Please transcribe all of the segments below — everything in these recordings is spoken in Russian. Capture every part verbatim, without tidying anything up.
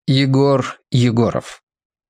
Егор Егоров.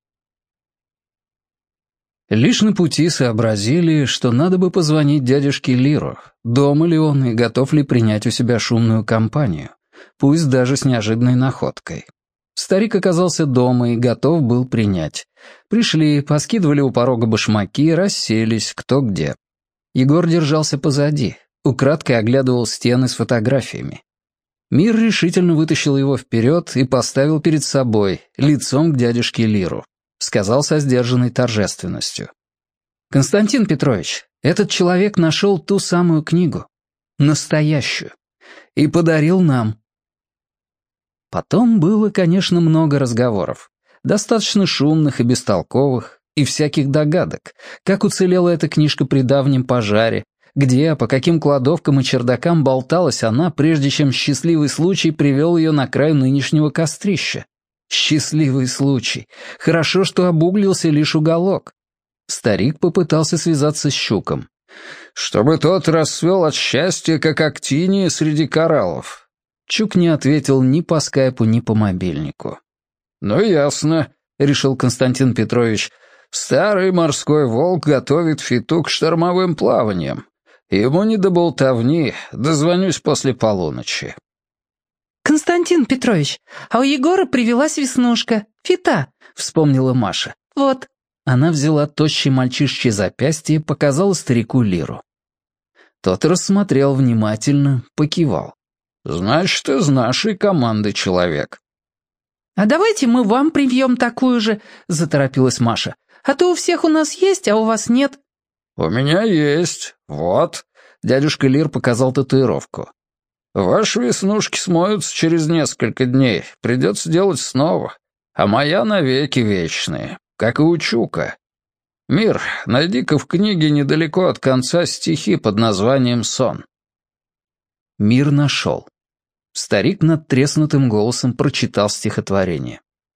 Лишь на пути сообразили, что надо бы позвонить дядюшке Лиру, дома ли он и готов ли принять у себя шумную компанию, пусть даже с неожиданной находкой. Старик оказался дома и готов был принять. Пришли, поскидывали у порога башмаки, расселись, кто где. Егор держался позади, украдкой оглядывал стены с фотографиями. Мир решительно вытащил его вперед и поставил перед собой, лицом к дядюшке Лиру. Сказал со сдержанной торжественностью. «Константин Петрович, этот человек нашел ту самую книгу. Настоящую. И подарил нам». Потом было, конечно, много разговоров. Достаточно шумных и бестолковых, и всяких догадок, как уцелела эта книжка при давнем пожаре, где, по каким кладовкам и чердакам болталась она, прежде чем счастливый случай привел ее на край нынешнего кострища. Счастливый случай. Хорошо, что обуглился лишь уголок. Старик попытался связаться с Щуком. «Чтобы тот расцвел от счастья, как актиния среди кораллов». Чук не ответил ни по скайпу, ни по мобильнику. «Ну, ясно», — решил Константин Петрович. «Старый морской волк готовит фиту к штормовым плаваниям. Ему не до болтовни, дозвонюсь после полуночи». «Константин Петрович, а у Егора привелась веснушка, фита», — вспомнила Маша. «Вот». Она взяла тощее мальчишечье запястье и показала старику Лиру. Тот рассмотрел внимательно, покивал. «Значит, из нашей команды человек». «А давайте мы вам привьем такую же», — заторопилась Маша. «А то у всех у нас есть, а у вас нет». «У меня есть. Вот». Дядюшка Лир показал татуировку. «Ваши веснушки смоются через несколько дней. Придется делать снова. А моя навеки вечные, как и у Чука. Мир, найди-ка в книге недалеко от конца стихи под названием «Сон». Мир нашел. Старик надтреснутым голосом прочитал стихотворение.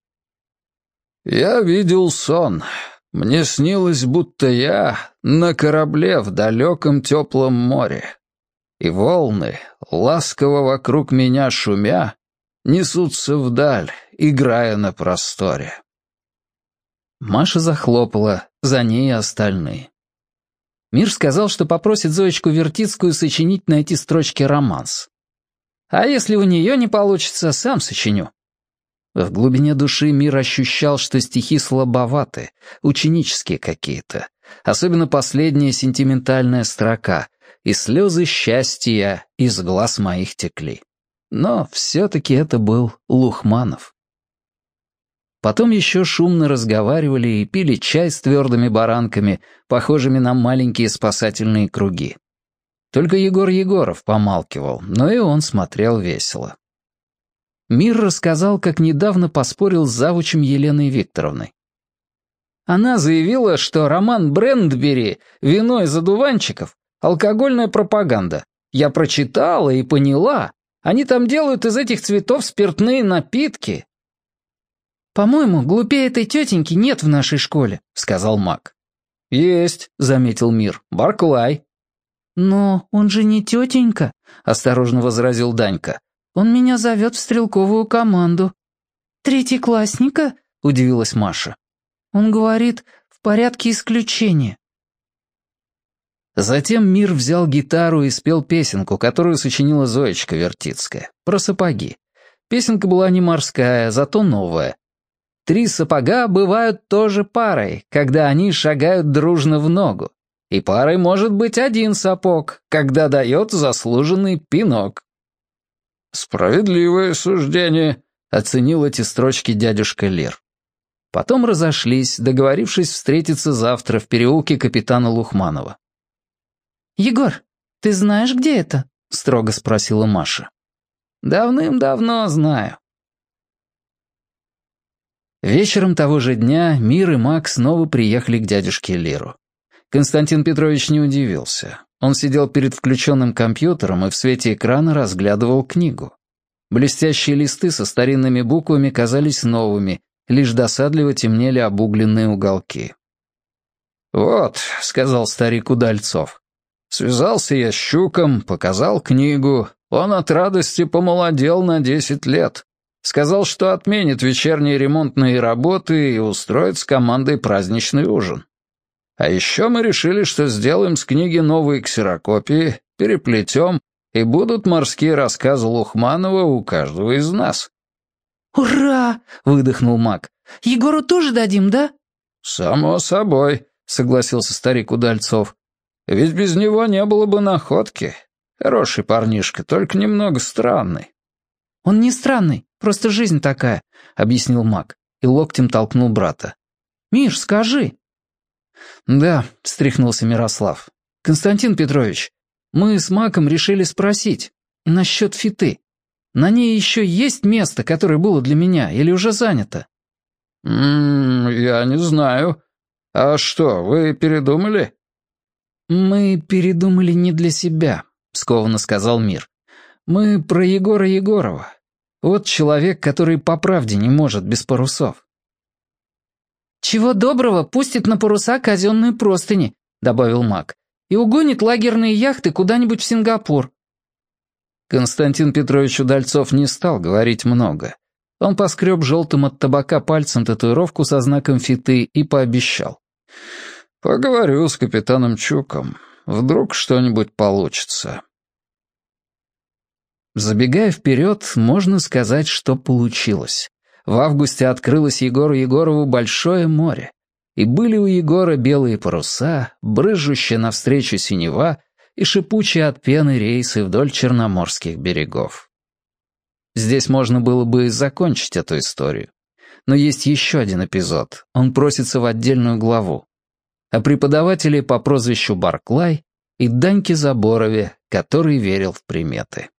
«Я видел сон. Мне снилось, будто я на корабле в далеком теплом море. И волны, ласково вокруг меня шумя, несутся вдаль, играя на просторе». Маша захлопала, за ней и остальные. Мир сказал, что попросит Зоечку Вертицкую сочинить на эти строчки романс. «А если у нее не получится, сам сочиню». В глубине души Мир ощущал, что стихи слабоваты, ученические какие-то, особенно последняя сентиментальная строка «И слезы счастья из глаз моих текли». Но все-таки это был Лухманов. Потом еще шумно разговаривали и пили чай с твердыми баранками, похожими на маленькие спасательные круги. Только Егор Егоров помалкивал, но и он смотрел весело. Мир рассказал, как недавно поспорил с завучем Еленой Викторовной. Она заявила, что роман Брэндбери «Вино из одуванчиков» — алкогольная пропаганда. Я прочитала и поняла. Они там делают из этих цветов спиртные напитки. «По-моему, глупее этой тетеньки нет в нашей школе», — сказал Мак. «Есть», — заметил Мир, — «Барклай». «Но он же не тетенька», — осторожно возразил Данька. «Он меня зовет в стрелковую команду». «Третьеклассника?» — удивилась Маша. «Он говорит, в порядке исключения». Затем Мир взял гитару и спел песенку, которую сочинила Зоечка Вертицкая, про сапоги. Песенка была не морская, зато новая. «Три сапога бывают тоже парой, когда они шагают дружно в ногу. И парой может быть один сапог, когда дает заслуженный пинок». «Справедливое суждение», — оценил эти строчки дядюшка Лир. Потом разошлись, договорившись встретиться завтра в переулке капитана Лухманова. «Егор, ты знаешь, где это?» — строго спросила Маша. «Давным-давно знаю». Вечером того же дня Мир и Мак снова приехали к дядюшке Лиру. Константин Петрович не удивился. Он сидел перед включенным компьютером и в свете экрана разглядывал книгу. Блестящие листы со старинными буквами казались новыми, лишь досадливо темнели обугленные уголки. «Вот», — сказал старик Удальцов, — «связался я с Щуком, показал книгу. Он от радости помолодел на десять лет. Сказал, что отменит вечерние ремонтные работы и устроит с командой праздничный ужин. А еще мы решили, что сделаем с книги новые ксерокопии, переплетем, и будут морские рассказы Лухманова у каждого из нас». «Ура!» — выдохнул Мак. «Егору тоже дадим, да?» «Само собой», — согласился старик Удальцов. «Ведь без него не было бы находки. Хороший парнишка, только немного странный». «Он не странный, просто жизнь такая», — объяснил Мак и локтем толкнул брата. «Миш, скажи». «Да», — встряхнулся Мирослав. «Константин Петрович, мы с Маком решили спросить насчет фиты. На ней еще есть место, которое было для меня, или уже занято?» «М-м, я не знаю. А что, вы передумали?» «Мы передумали не для себя», — скованно сказал Мир. «Мы про Егора Егорова. Вот человек, который по правде не может без парусов». «Чего доброго, пустит на паруса казенные простыни», — добавил Мак, «и угонит лагерные яхты куда-нибудь в Сингапур». Константин Петрович Удальцов не стал говорить много. Он поскреб желтым от табака пальцем татуировку со знаком фиты и пообещал. «Поговорю с капитаном Чуком. Вдруг что-нибудь получится». Забегая вперед, можно сказать, что получилось. В августе открылось Егору Егорову большое море, и были у Егора белые паруса, брызжущая навстречу синева и шипучие от пены рейсы вдоль черноморских берегов. Здесь можно было бы закончить эту историю. Но есть еще один эпизод, он просится в отдельную главу. О преподавателе по прозвищу Барклай и Даньке Заборове, который верил в приметы.